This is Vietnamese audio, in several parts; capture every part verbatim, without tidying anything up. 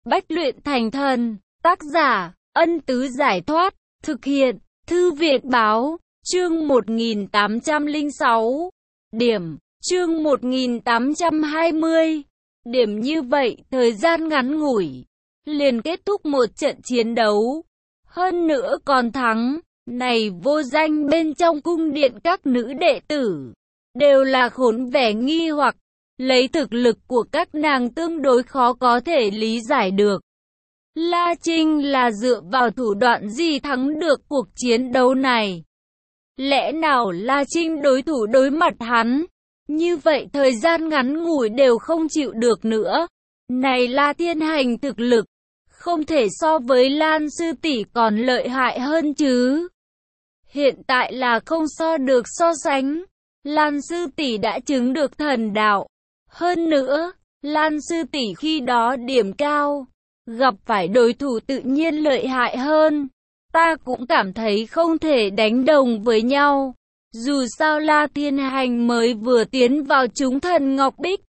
Bách luyện thành thần. Tác giả, Ân Tứ Giải Thoát. Thực hiện, Thư viện Báo. Chương một nghìn tám trăm lẻ sáu. Điểm. Chương một nghìn tám trăm hai mươi. Điểm như vậy, thời gian ngắn ngủi, liền kết thúc một trận chiến đấu. Hơn nữa còn thắng. Này vô danh bên trong cung điện các nữ đệ tử đều là khốn vẻ nghi hoặc. Lấy thực lực của các nàng tương đối khó có thể lý giải được. La Trinh là dựa vào thủ đoạn gì thắng được cuộc chiến đấu này? Lẽ nào La Trinh đối thủ đối mặt hắn? Như vậy thời gian ngắn ngủi đều không chịu được nữa. Này La Thiên Hành thực lực, không thể so với Lan sư tỷ còn lợi hại hơn chứ? Hiện tại là không so được so sánh. Lan sư tỷ đã chứng được thần đạo. Hơn nữa, Lan sư tỷ khi đó điểm cao, gặp phải đối thủ tự nhiên lợi hại hơn. Ta cũng cảm thấy không thể đánh đồng với nhau. Dù sao La Thiên Hành mới vừa tiến vào chúng thần Ngọc Bích,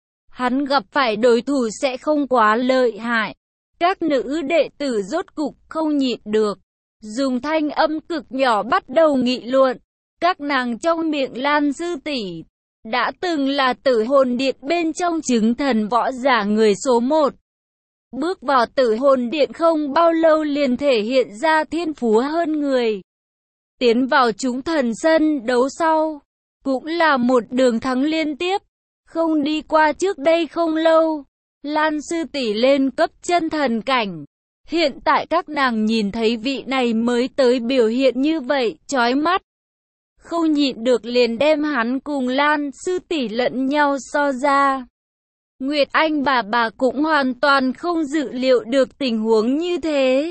hắn gặp phải đối thủ sẽ không quá lợi hại. Các nữ đệ tử rốt cục không nhịn được, dùng thanh âm cực nhỏ bắt đầu nghị luận. Các nàng trong miệng Lan sư tỷ đã từng là Tử Hồn Điện bên trong chứng thần võ giả người số một. Bước vào Tử Hồn Điện không bao lâu liền thể hiện ra thiên phú hơn người. Tiến vào chúng thần sân đấu sau, cũng là một đường thắng liên tiếp. Không đi qua trước đây không lâu, Lan sư tỷ lên cấp chân thần cảnh. Hiện tại các nàng nhìn thấy vị này mới tới biểu hiện như vậy, chói mắt. Không nhịn được liền đem hắn cùng Lan sư tỷ lẫn nhau so ra. Nguyệt Anh bà bà cũng hoàn toàn không dự liệu được tình huống như thế.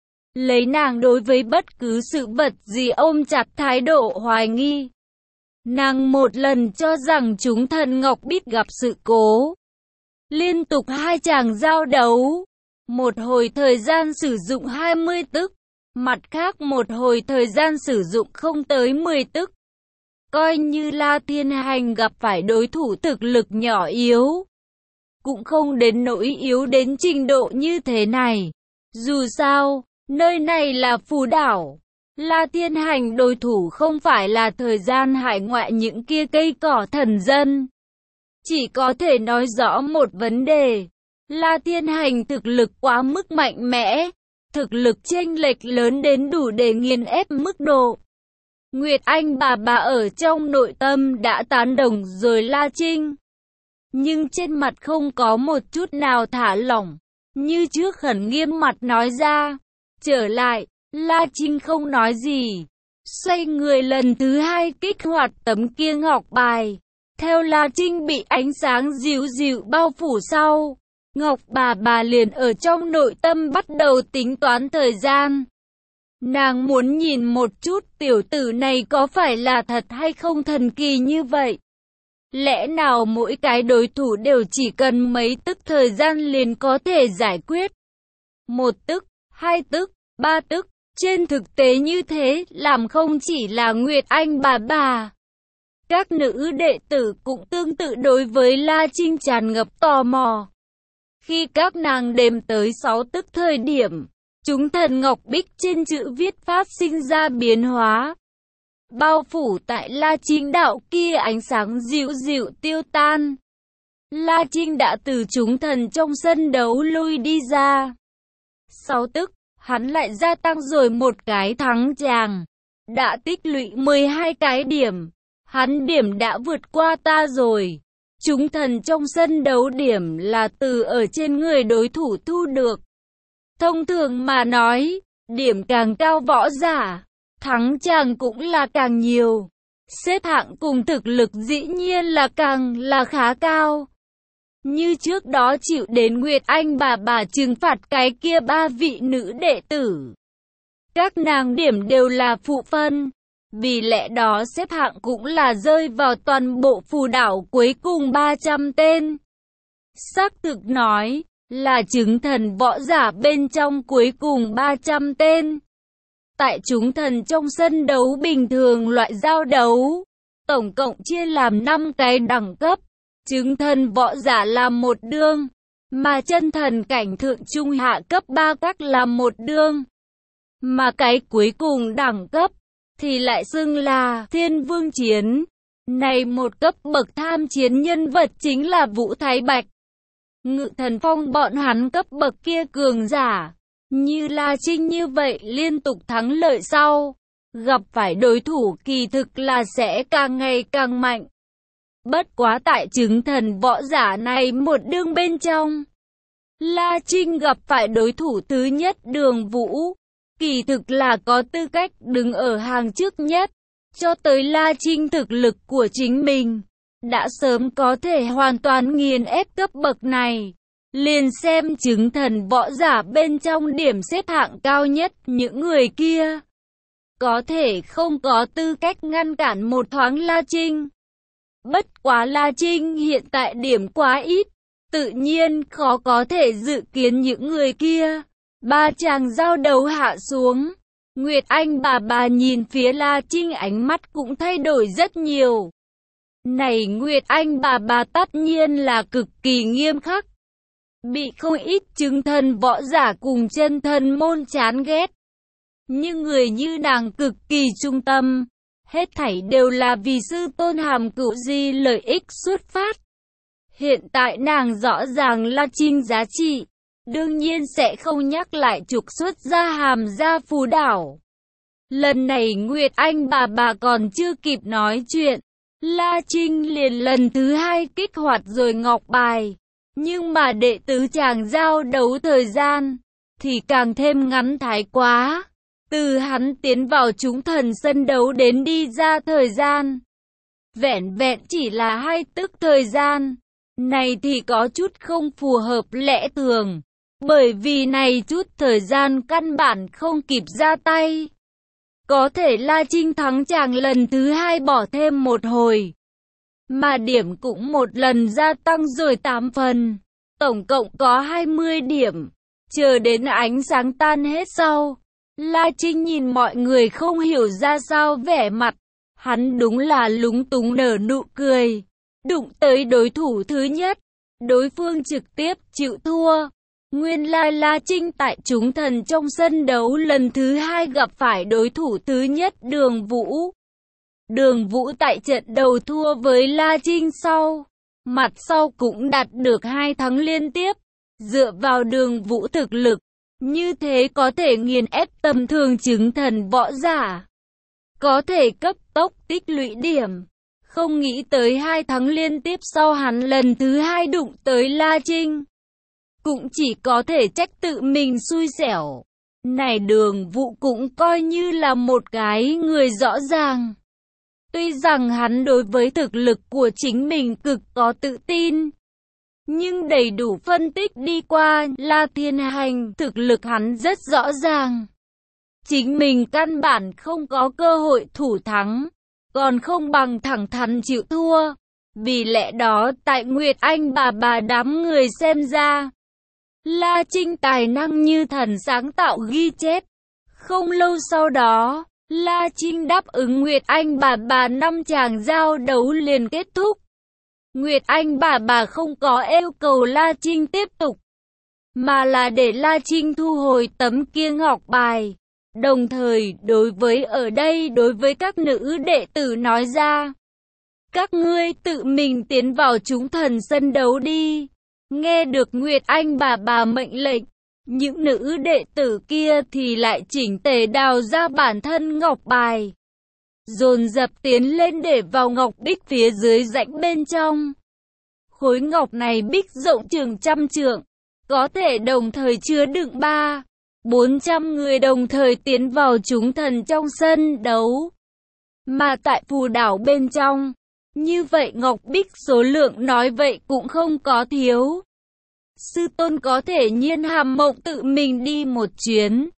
Lấy nàng đối với bất cứ sự vật gì ôm chặt thái độ hoài nghi. Nàng một lần cho rằng chúng thần Ngọc Bích gặp sự cố. Liên tục hai chàng giao đấu. Một hồi thời gian sử dụng hai mươi tức. Mặt khác một hồi thời gian sử dụng không tới mười tức. Coi như La Thiên Hành gặp phải đối thủ thực lực nhỏ yếu, cũng không đến nỗi yếu đến trình độ như thế này. Dù sao, nơi này là phù đảo. La Thiên Hành đối thủ không phải là thời gian hải ngoại những kia cây cỏ thần dân. Chỉ có thể nói rõ một vấn đề. La Thiên Hành thực lực quá mức mạnh mẽ. Thực lực chênh lệch lớn đến đủ để nghiền ép mức độ. Nguyệt Anh bà bà ở trong nội tâm đã tán đồng rồi La Trinh. Nhưng trên mặt không có một chút nào thả lỏng. Như trước khẩn nghiêm mặt nói ra. Trở lại, La Trinh không nói gì. Xoay người lần thứ hai kích hoạt tấm kia ngọc bài. Theo La Trinh bị ánh sáng dịu dịu bao phủ sau, Ngọc bà bà liền ở trong nội tâm bắt đầu tính toán thời gian. Nàng muốn nhìn một chút tiểu tử này có phải là thật hay không thần kỳ như vậy. Lẽ nào mỗi cái đối thủ đều chỉ cần mấy tức thời gian liền có thể giải quyết? Một tức, hai tức, ba tức. Trên thực tế như thế làm không chỉ là Nguyệt Anh bà bà. Các nữ đệ tử cũng tương tự đối với La Trinh tràn ngập tò mò. Khi các nàng đếm tới sáu tức thời điểm, chúng thần Ngọc Bích trên chữ viết phát sinh ra biến hóa. Bao phủ tại La Trinh đạo kia ánh sáng dịu dịu tiêu tan. La Trinh đã từ chúng thần trong sân đấu lui đi ra. Sáu tức, hắn lại gia tăng rồi một cái thắng chàng. Đã tích lũy mười hai cái điểm. Hắn điểm đã vượt qua ta rồi. Chúng thần trong sân đấu điểm là từ ở trên người đối thủ thu được. Thông thường mà nói, điểm càng cao võ giả, thắng chàng cũng là càng nhiều. Xếp hạng cùng thực lực dĩ nhiên là càng là khá cao. Như trước đó chịu đến Nguyệt Anh bà bà trừng phạt cái kia ba vị nữ đệ tử. Các nàng điểm đều là phụ phân. Vì lẽ đó xếp hạng cũng là rơi vào toàn bộ phù đảo cuối cùng ba trăm tên. Xác thực nói, là chứng thần võ giả bên trong cuối cùng ba trăm tên. Tại chúng thần trong sân đấu bình thường loại giao đấu, tổng cộng chia làm năm cái đẳng cấp. Chứng thần võ giả là một đương, Mà chân thần cảnh thượng trung hạ cấp ba các là một đương. Mà cái cuối cùng đẳng cấp, thì lại xưng là thiên vương chiến. Này một cấp bậc tham chiến nhân vật chính là Vũ Thái Bạch. Ngự Thần Phong bọn hắn cấp bậc kia cường giả. Như La Trinh như vậy liên tục thắng lợi sau. Gặp phải đối thủ kỳ thực là sẽ càng ngày càng mạnh. Bất quá tại chứng thần võ giả này một đương bên trong. La Trinh gặp phải đối thủ thứ nhất Đường Vũ. Kỳ thực là có tư cách đứng ở hàng trước nhất. Cho tới La Trinh thực lực của chính mình. Đã sớm có thể hoàn toàn nghiền ép cấp bậc này. Liền xem chứng thần võ giả bên trong điểm xếp hạng cao nhất những người kia. Có thể không có tư cách ngăn cản một thoáng La Trinh. Bất quá La Trinh hiện tại điểm quá ít. Tự nhiên khó có thể dự kiến những người kia. Ba chàng giao đấu hạ xuống. Nguyệt Anh bà bà nhìn phía La Trinh ánh mắt cũng thay đổi rất nhiều. Này Nguyệt Anh bà bà tất nhiên là cực kỳ nghiêm khắc. Bị không ít chứng thần võ giả cùng chân thần môn chán ghét. Nhưng người như nàng cực kỳ trung tâm. Hết thảy đều là vì sư tôn Hàm Cửu Di lợi ích xuất phát. Hiện tại nàng rõ ràng La Trinh giá trị. Đương nhiên sẽ không nhắc lại trục xuất ra Hàm gia phù đảo. Lần này Nguyệt Anh bà bà còn chưa kịp nói chuyện. La Trinh liền lần thứ hai kích hoạt rồi ngọc bài. Nhưng mà đệ tứ chàng giao đấu thời gian thì càng thêm ngắn thái quá. Từ hắn tiến vào chúng thần sân đấu đến đi ra thời gian. Vẹn vẹn chỉ là hai tức thời gian. Này thì có chút không phù hợp lẽ thường. Bởi vì này chút thời gian căn bản không kịp ra tay. Có thể La Trinh thắng chàng lần thứ hai bỏ thêm một hồi. Mà điểm cũng một lần gia tăng rồi tám phần. Tổng cộng có hai mươi điểm. Chờ đến ánh sáng tan hết sau. La Trinh nhìn mọi người không hiểu ra sao vẻ mặt. Hắn đúng là lúng túng nở nụ cười. Đụng tới đối thủ thứ nhất. Đối phương trực tiếp chịu thua. Nguyên lai La Trinh tại chúng thần trong sân đấu lần thứ hai gặp phải đối thủ thứ nhất Đường Vũ. Đường Vũ tại trận đầu thua với La Trinh sau. Mặt sau cũng đạt được hai thắng liên tiếp. Dựa vào Đường Vũ thực lực. Như thế có thể nghiền ép tầm thường chứng thần võ giả. Có thể cấp tốc tích lũy điểm. Không nghĩ tới hai thắng liên tiếp sau hắn lần thứ hai đụng tới La Trinh. Cũng chỉ có thể trách tự mình xui xẻo. Này Đường Vũ cũng coi như là một cái người rõ ràng. Tuy rằng hắn đối với thực lực của chính mình cực có tự tin. Nhưng đầy đủ phân tích đi qua La Thiên Hành, thực lực hắn rất rõ ràng. Chính mình căn bản không có cơ hội thủ thắng. Còn không bằng thẳng thắn chịu thua. Vì lẽ đó tại Nguyệt Anh bà bà đám người xem ra. La Trinh tài năng như thần sáng tạo ghi chép. Không lâu sau đó, La Trinh đáp ứng Nguyệt Anh bà bà năm chàng giao đấu liền kết thúc. Nguyệt Anh bà bà không có yêu cầu La Trinh tiếp tục, mà là để La Trinh thu hồi tấm kia ngọc bài. Đồng thời đối với ở đây đối với các nữ đệ tử nói ra. Các ngươi tự mình tiến vào chúng thần sân đấu đi. Nghe được Nguyệt Anh bà bà mệnh lệnh, những nữ đệ tử kia thì lại chỉnh tề đào ra bản thân ngọc bài. Dồn dập tiến lên để vào ngọc bích phía dưới rãnh bên trong. Khối ngọc này bích rộng chừng trăm trượng, có thể đồng thời chứa đựng ba, bốn trăm người đồng thời tiến vào chúng thần trong sân đấu. Mà tại phù đảo bên trong, như vậy ngọc bích số lượng nói vậy cũng không có thiếu. Sư tôn có thể nhiên Hàm Mộng tự mình đi một chuyến.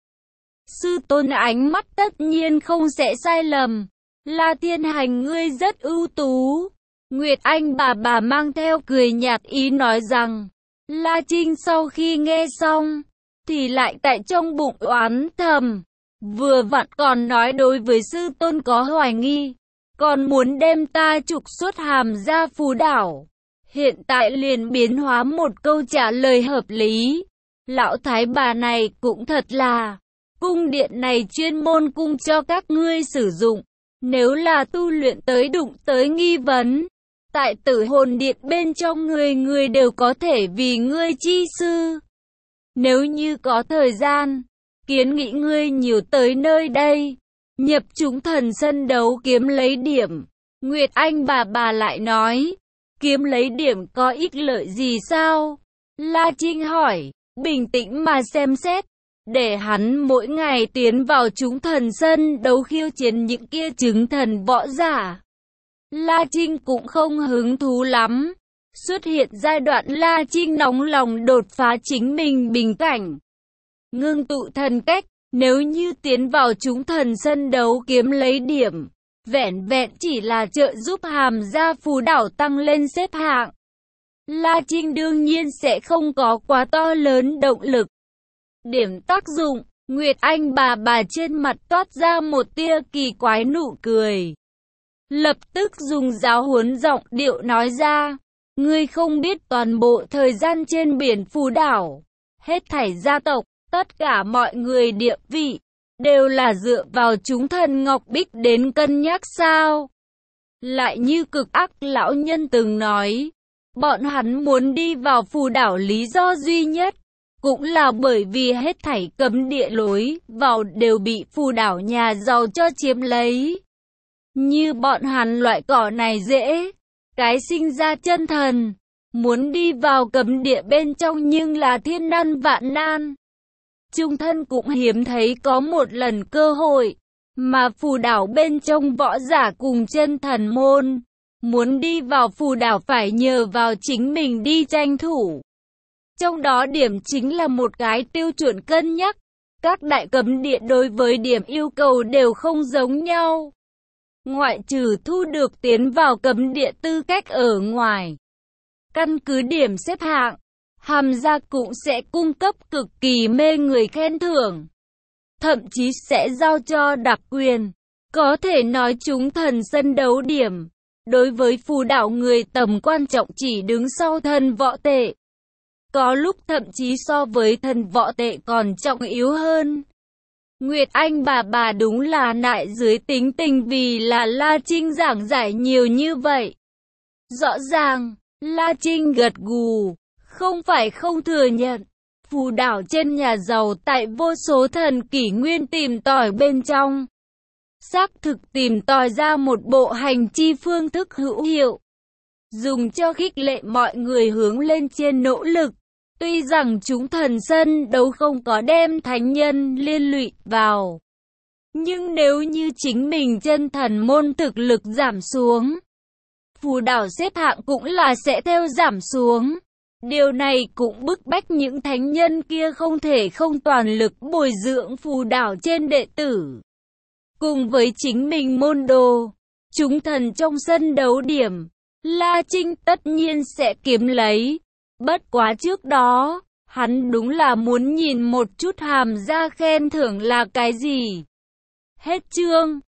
Sư tôn ánh mắt tất nhiên không sẽ sai lầm. La Thiên Hành ngươi rất ưu tú. Nguyệt Anh bà bà mang theo cười nhạt ý nói rằng. La Trinh sau khi nghe xong, thì lại tại trong bụng oán thầm. Vừa vặn còn nói đối với sư tôn có hoài nghi. Còn muốn đem ta trục xuất Hàm ra phù đảo. Hiện tại liền biến hóa một câu trả lời hợp lý. Lão thái bà này cũng thật là, cung điện này chuyên môn cung cho các ngươi sử dụng. Nếu là tu luyện tới đụng tới nghi vấn, tại Tử Hồn Điện bên trong người người đều có thể vì ngươi chi sư. Nếu như có thời gian, kiến nghị ngươi nhiều tới nơi đây, nhập chúng thần sân đấu kiếm lấy điểm. Nguyệt Anh bà bà lại nói, kiếm lấy điểm có ích lợi gì sao? La Trinh hỏi, bình tĩnh mà xem xét, để hắn mỗi ngày tiến vào chúng thần sân đấu khiêu chiến những kia chứng thần võ giả. La Trinh cũng không hứng thú lắm. Xuất hiện giai đoạn La Trinh nóng lòng đột phá chính mình bình cảnh. Ngưng tụ thần cách, nếu như tiến vào chúng thần sân đấu kiếm lấy điểm, vẻn vẹn chỉ là trợ giúp Hàm Gia Phù Đảo tăng lên xếp hạng. La Trinh đương nhiên sẽ không có quá to lớn động lực. Điểm tác dụng, Nguyệt Anh bà bà trên mặt toát ra một tia kỳ quái nụ cười. Lập tức dùng giáo huấn giọng điệu nói ra, ngươi không biết toàn bộ thời gian trên biển Phù Đảo, hết thảy gia tộc, tất cả mọi người địa vị, đều là dựa vào chúng thần Ngọc Bích đến cân nhắc sao? Lại như cực ác lão nhân từng nói, bọn hắn muốn đi vào Phù Đảo lý do duy nhất, cũng là bởi vì hết thảy cấm địa lối vào đều bị Phù Đảo nhà giàu cho chiếm lấy. Như bọn hắn loại cỏ này dễ, cái sinh ra chân thần, muốn đi vào cấm địa bên trong nhưng là thiên nan vạn nan. Trung thân cũng hiếm thấy có một lần cơ hội, mà Phù Đảo bên trong võ giả cùng chân thần môn, muốn đi vào Phù Đảo phải nhờ vào chính mình đi tranh thủ. Trong đó điểm chính là một cái tiêu chuẩn cân nhắc, các đại cấm địa đối với điểm yêu cầu đều không giống nhau. Ngoại trừ thu được tiến vào cấm địa tư cách ở ngoài. Căn cứ điểm xếp hạng, Hàm Gia cũng sẽ cung cấp cực kỳ mê người khen thưởng. Thậm chí sẽ giao cho đặc quyền. Có thể nói chúng thần sân đấu điểm. Đối với Phù Đảo người tầm quan trọng chỉ đứng sau thần võ tệ. Có lúc thậm chí so với thần võ tệ còn trọng yếu hơn. Nguyệt Anh bà bà đúng là nại dưới tính tình vì là La Trinh giảng giải nhiều như vậy. Rõ ràng, La Trinh gật gù, không phải không thừa nhận. Phù Đảo trên nhà giàu tại vô số thần kỷ nguyên tìm tòi bên trong. Xác thực tìm tòi ra một bộ hành chi phương thức hữu hiệu. Dùng cho khích lệ mọi người hướng lên trên nỗ lực. Tuy rằng chúng thần sân đấu không có đem thánh nhân liên lụy vào. Nhưng nếu như chính mình chân thần môn thực lực giảm xuống, Phù Đảo xếp hạng cũng là sẽ theo giảm xuống. Điều này cũng bức bách những thánh nhân kia không thể không toàn lực bồi dưỡng Phù Đảo trên đệ tử. Cùng với chính mình môn đồ, chúng thần trong sân đấu điểm, La Trinh tất nhiên sẽ kiếm lấy. Bất quá trước đó, hắn đúng là muốn nhìn một chút Hàm Gia khen thưởng là cái gì. Hết chương.